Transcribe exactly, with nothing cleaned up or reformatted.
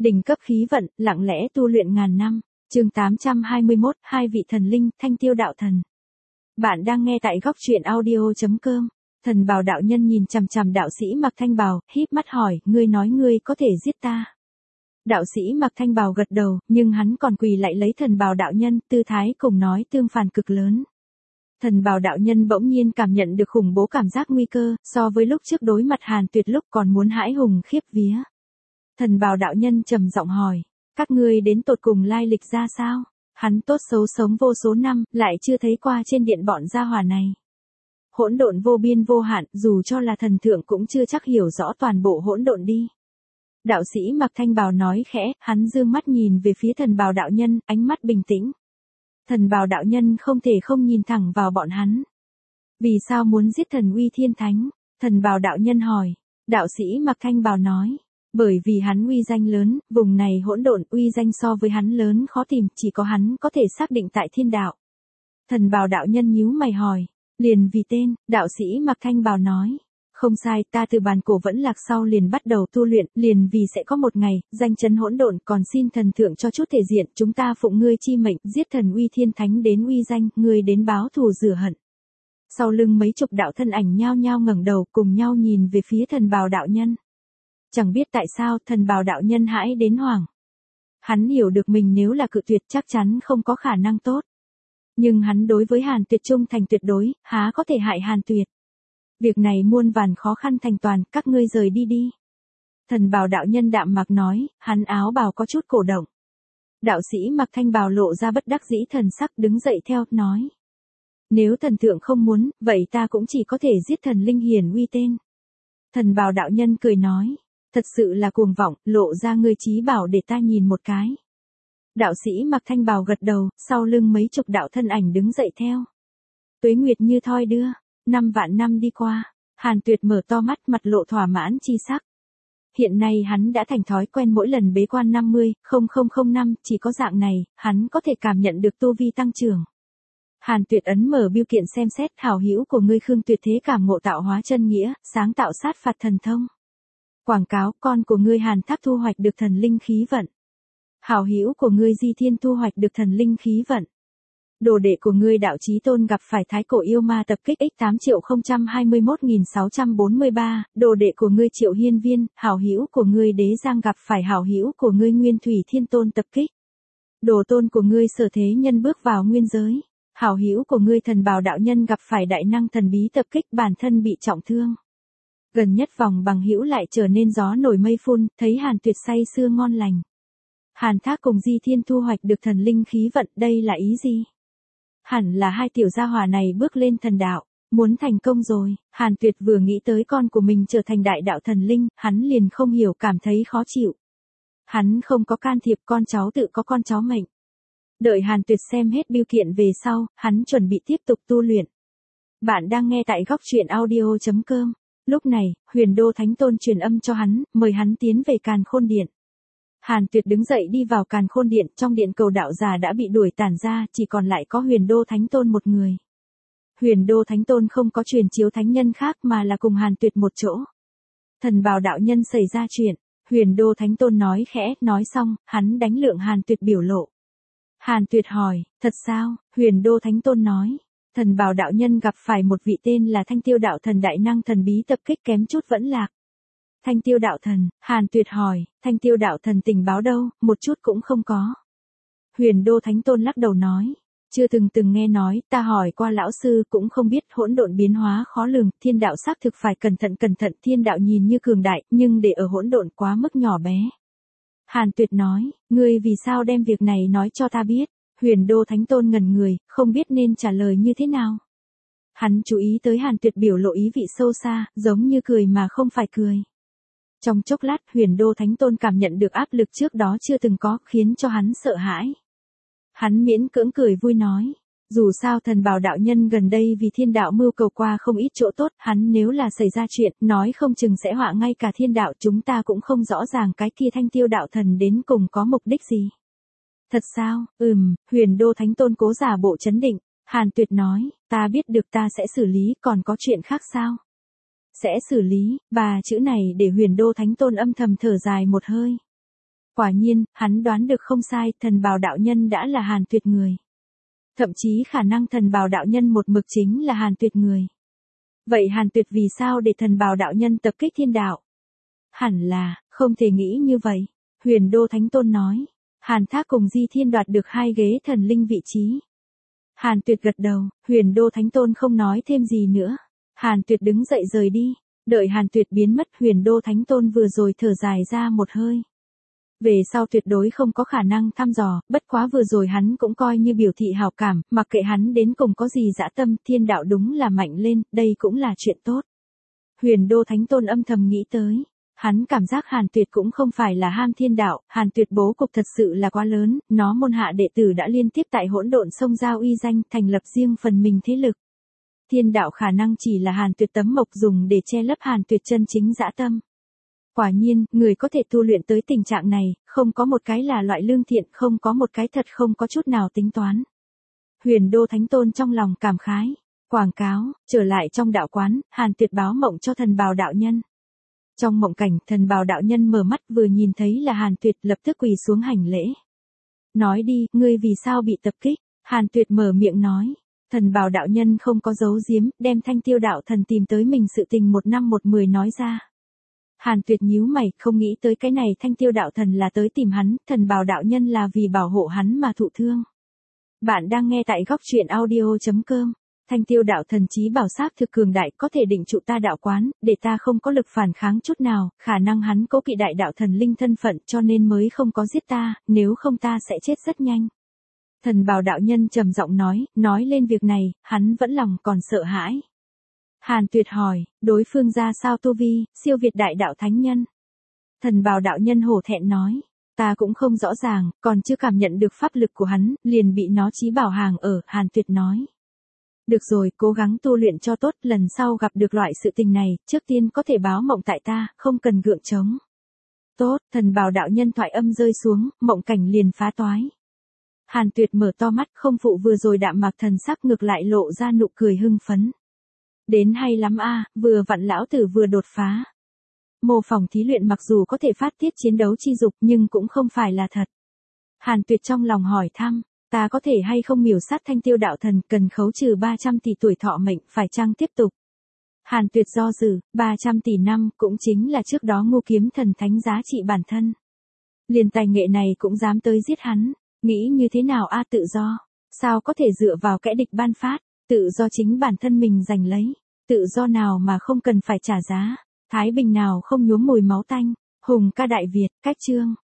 Đỉnh cấp khí vận, lặng lẽ tu luyện ngàn năm. Chương tám trăm hai mươi mốt, hai vị thần linh, Thanh Tiêu đạo thần. Bạn đang nghe tại góc truyện audio chấm com. Thần bào đạo nhân nhìn chằm chằm đạo sĩ mặc thanh bào, híp mắt hỏi, ngươi nói ngươi có thể giết ta. Đạo sĩ mặc thanh bào gật đầu, nhưng hắn còn quỳ lại lấy thần bào đạo nhân, tư thái cùng nói tương phản cực lớn. Thần bào đạo nhân bỗng nhiên cảm nhận được khủng bố cảm giác nguy cơ, so với lúc trước đối mặt Hàn Tuyệt lúc còn muốn hãi hùng khiếp vía. Thần bào đạo nhân trầm giọng hỏi, các ngươi đến tột cùng lai lịch ra sao? Hắn tốt xấu sống vô số năm, lại chưa thấy qua trên điện bọn gia hỏa này. Hỗn độn vô biên vô hạn, dù cho là thần thượng cũng chưa chắc hiểu rõ toàn bộ hỗn độn đi. Đạo sĩ mặc thanh bào nói khẽ, hắn dương mắt nhìn về phía thần bào đạo nhân, ánh mắt bình tĩnh. Thần bào đạo nhân không thể không nhìn thẳng vào bọn hắn. Vì sao muốn giết thần uy thiên thánh? Thần bào đạo nhân hỏi. Đạo sĩ mặc thanh bào nói. Bởi vì hắn uy danh lớn, vùng này hỗn độn uy danh so với hắn lớn khó tìm, chỉ có hắn có thể xác định tại thiên đạo. Thần bào đạo nhân nhíu mày hỏi. Liền vì tên, đạo sĩ mặc thanh bào nói. Không sai, ta từ bàn cổ vẫn lạc sau liền bắt đầu tu luyện, liền vì sẽ có một ngày, danh chấn hỗn độn, còn xin thần thượng cho chút thể diện, chúng ta phụng ngươi chi mệnh, giết thần uy thiên thánh đến uy danh, ngươi đến báo thù rửa hận. Sau lưng mấy chục đạo thân ảnh nhao nhao ngẩng đầu cùng nhau nhìn về phía thần bào đạo nhân. Chẳng biết tại sao thần bào đạo nhân hãi đến hoảng. Hắn hiểu được mình nếu là cự tuyệt chắc chắn không có khả năng tốt. Nhưng hắn đối với Hàn Tuyệt trung thành tuyệt đối, há có thể hại Hàn Tuyệt. Việc này muôn vàn khó khăn thành toàn, các ngươi rời đi đi. Thần bào đạo nhân đạm mặc nói, hắn áo bào có chút cổ động. Đạo sĩ mặc thanh bào lộ ra bất đắc dĩ thần sắc đứng dậy theo, nói. Nếu thần thượng không muốn, vậy ta cũng chỉ có thể giết thần linh hiển uy tên. Thần bào đạo nhân cười nói, thật sự là cuồng vọng, lộ ra ngươi chí bảo để ta nhìn một cái. Đạo sĩ mặc thanh bào gật đầu, sau lưng mấy chục đạo thân ảnh đứng dậy theo. Tuế nguyệt như thoi đưa. Năm vạn năm đi qua, Hàn Tuyệt mở to mắt mặt lộ thỏa mãn chi sắc. Hiện nay hắn đã thành thói quen mỗi lần bế quan năm mươi, không không không năm, chỉ có dạng này, hắn có thể cảm nhận được tu vi tăng trưởng. Hàn Tuyệt ấn mở bưu kiện xem xét, hảo hữu của ngươi Khương Tuyệt thế cảm ngộ tạo hóa chân nghĩa, sáng tạo sát phạt thần thông. Quảng cáo, con của ngươi Hàn Thác thu hoạch được thần linh khí vận. Hảo hữu của ngươi Di Thiên thu hoạch được thần linh khí vận. Đồ đệ của ngươi Đạo Chí Tôn gặp phải thái cổ yêu ma tập kích x tám triệu không trăm hai mươi mốt nghìn sáu trăm bốn mươi ba, đồ đệ của ngươi Triệu Hiên Viên, hảo hữu của ngươi Đế Giang gặp phải hảo hữu của ngươi Nguyên Thủy Thiên Tôn tập kích. Đồ tôn của ngươi Sở Thế Nhân bước vào nguyên giới, hảo hữu của ngươi Thần Bào đạo nhân gặp phải đại năng thần bí tập kích, bản thân bị trọng thương. Gần nhất vòng bằng hữu lại trở nên gió nổi mây phun, thấy Hàn Tuyệt say sưa ngon lành. Hàn Thác cùng Di Thiên thu hoạch được thần linh khí vận, đây là ý gì? Hẳn là hai tiểu gia hỏa này bước lên thần đạo, muốn thành công rồi. Hàn Tuyệt vừa nghĩ tới con của mình trở thành đại đạo thần linh, hắn liền không hiểu cảm thấy khó chịu. Hắn không có can thiệp, con cháu tự có con cháu mệnh. Đợi Hàn Tuyệt xem hết bưu kiện về sau, hắn chuẩn bị tiếp tục tu luyện. Bạn đang nghe tại góc truyện audio chấm com. Lúc này, Huyền Đô Thánh Tôn truyền âm cho hắn, mời hắn tiến về Càn Khôn Điện. Hàn Tuyệt đứng dậy đi vào Càn Khôn Điện, trong điện cầu đạo già đã bị đuổi tản ra, chỉ còn lại có Huyền Đô Thánh Tôn một người. Huyền Đô Thánh Tôn không có truyền chiếu thánh nhân khác mà là cùng Hàn Tuyệt một chỗ. Thần bào đạo nhân xảy ra chuyện, Huyền Đô Thánh Tôn nói khẽ, nói xong, hắn đánh lượng Hàn Tuyệt biểu lộ. Hàn Tuyệt hỏi, thật sao? Huyền Đô Thánh Tôn nói, thần bào đạo nhân gặp phải một vị tên là Thanh Tiêu đạo thần đại năng thần bí tập kích kém chút vẫn lạc. Thanh Tiêu đạo thần, Hàn Tuyệt hỏi, Thanh Tiêu đạo thần tình báo đâu, một chút cũng không có. Huyền Đô Thánh Tôn lắc đầu nói, chưa từng từng nghe nói, ta hỏi qua lão sư cũng không biết, hỗn độn biến hóa khó lường, thiên đạo xác thực phải cẩn thận cẩn thận, thiên đạo nhìn như cường đại, nhưng để ở hỗn độn quá mức nhỏ bé. Hàn Tuyệt nói, ngươi vì sao đem việc này nói cho ta biết? Huyền Đô Thánh Tôn ngẩn người, không biết nên trả lời như thế nào. Hắn chú ý tới Hàn Tuyệt biểu lộ ý vị sâu xa, giống như cười mà không phải cười. Trong chốc lát, Huyền Đô Thánh Tôn cảm nhận được áp lực trước đó chưa từng có, khiến cho hắn sợ hãi. Hắn miễn cưỡng cười vui nói, dù sao thần bào đạo nhân gần đây vì thiên đạo mưu cầu qua không ít chỗ tốt, hắn nếu là xảy ra chuyện, nói không chừng sẽ họa ngay cả thiên đạo, chúng ta cũng không rõ ràng cái kia Thanh Tiêu đạo thần đến cùng có mục đích gì. Thật sao? Ừm, Huyền Đô Thánh Tôn cố giả bộ chấn định. Hàn Tuyệt nói, ta biết được ta sẽ xử lý, còn có chuyện khác sao? Sẽ xử lý, ba chữ này để Huyền Đô Thánh Tôn âm thầm thở dài một hơi. Quả nhiên, hắn đoán được không sai, thần bào đạo nhân đã là Hàn Tuyệt người. Thậm chí khả năng thần bào đạo nhân một mực chính là Hàn Tuyệt người. Vậy Hàn Tuyệt vì sao để thần bào đạo nhân tập kích thiên đạo? Hẳn là, không thể nghĩ như vậy. Huyền Đô Thánh Tôn nói. Hàn Thác cùng Di Thiên đoạt được hai ghế thần linh vị trí. Hàn Tuyệt gật đầu, Huyền Đô Thánh Tôn không nói thêm gì nữa. Hàn Tuyệt đứng dậy rời đi. Đợi Hàn Tuyệt biến mất, Huyền Đô Thánh Tôn vừa rồi thở dài ra một hơi. Về sau tuyệt đối không có khả năng thăm dò, bất quá vừa rồi hắn cũng coi như biểu thị hảo cảm, mặc kệ hắn đến cùng có gì dã tâm, thiên đạo đúng là mạnh lên, đây cũng là chuyện tốt. Huyền Đô Thánh Tôn âm thầm nghĩ tới. Hắn cảm giác Hàn Tuyệt cũng không phải là ham thiên đạo, Hàn Tuyệt bố cục thật sự là quá lớn, nó môn hạ đệ tử đã liên tiếp tại hỗn độn sông giao uy danh, thành lập riêng phần mình thế lực. Thiên đạo khả năng chỉ là Hàn Tuyệt tấm mộc dùng để che lấp Hàn Tuyệt chân chính dã tâm. Quả nhiên, người có thể tu luyện tới tình trạng này, không có một cái là loại lương thiện, không có một cái thật không có chút nào tính toán. Huyền Đô Thánh Tôn trong lòng cảm khái. Quảng cáo, trở lại trong đạo quán, Hàn Tuyệt báo mộng cho thần bào đạo nhân. Trong mộng cảnh, thần bào đạo nhân mở mắt vừa nhìn thấy là Hàn Tuyệt lập tức quỳ xuống hành lễ. Nói đi, ngươi vì sao bị tập kích? Hàn Tuyệt mở miệng nói. Thần bào đạo nhân không có giấu giếm, đem Thanh Tiêu đạo thần tìm tới mình sự tình một năm một mười nói ra. Hàn Tuyệt nhíu mày, không nghĩ tới cái này Thanh Tiêu đạo thần là tới tìm hắn, thần bào đạo nhân là vì bảo hộ hắn mà thụ thương. Bạn đang nghe tại góc truyện audio chấm com. Thanh Tiêu đạo thần chí bảo sát thực cường đại có thể định trụ ta đạo quán, để ta không có lực phản kháng chút nào, khả năng hắn cố kỵ đại đạo thần linh thân phận cho nên mới không có giết ta, nếu không ta sẽ chết rất nhanh. Thần bào đạo nhân trầm giọng nói, nói lên việc này, hắn vẫn lòng còn sợ hãi. Hàn Tuyệt hỏi, đối phương ra sao tu vi, siêu việt đại đạo thánh nhân. Thần bào đạo nhân hổ thẹn nói, ta cũng không rõ ràng, còn chưa cảm nhận được pháp lực của hắn, liền bị nó chí bảo hàng ở, Hàn Tuyệt nói. Được rồi, cố gắng tu luyện cho tốt, lần sau gặp được loại sự tình này, trước tiên có thể báo mộng tại ta, không cần gượng chống. Tốt, thần bào đạo nhân thoại âm rơi xuống, mộng cảnh liền phá toái. Hàn Tuyệt mở to mắt, không phụ vừa rồi đạm mạc thần sắc ngược lại lộ ra nụ cười hưng phấn. Đến hay lắm a, vừa vặn lão tử vừa đột phá. Mô phỏng thí luyện mặc dù có thể phát tiết chiến đấu chi dục nhưng cũng không phải là thật. Hàn Tuyệt trong lòng hỏi thăm, ta có thể hay không miểu sát Thanh Tiêu đạo thần, cần khấu trừ ba trăm tỷ tuổi thọ mệnh, phải chăng tiếp tục? Hàn Tuyệt do dự, ba trăm tỷ năm cũng chính là trước đó Ngô Kiếm Thần thánh giá trị bản thân. Liền tài nghệ này cũng dám tới giết hắn, nghĩ như thế nào a? Tự do, sao có thể dựa vào kẻ địch ban phát, tự do chính bản thân mình giành lấy, tự do nào mà không cần phải trả giá, thái bình nào không nhuốm mùi máu tanh, hùng ca đại Việt, cách chương.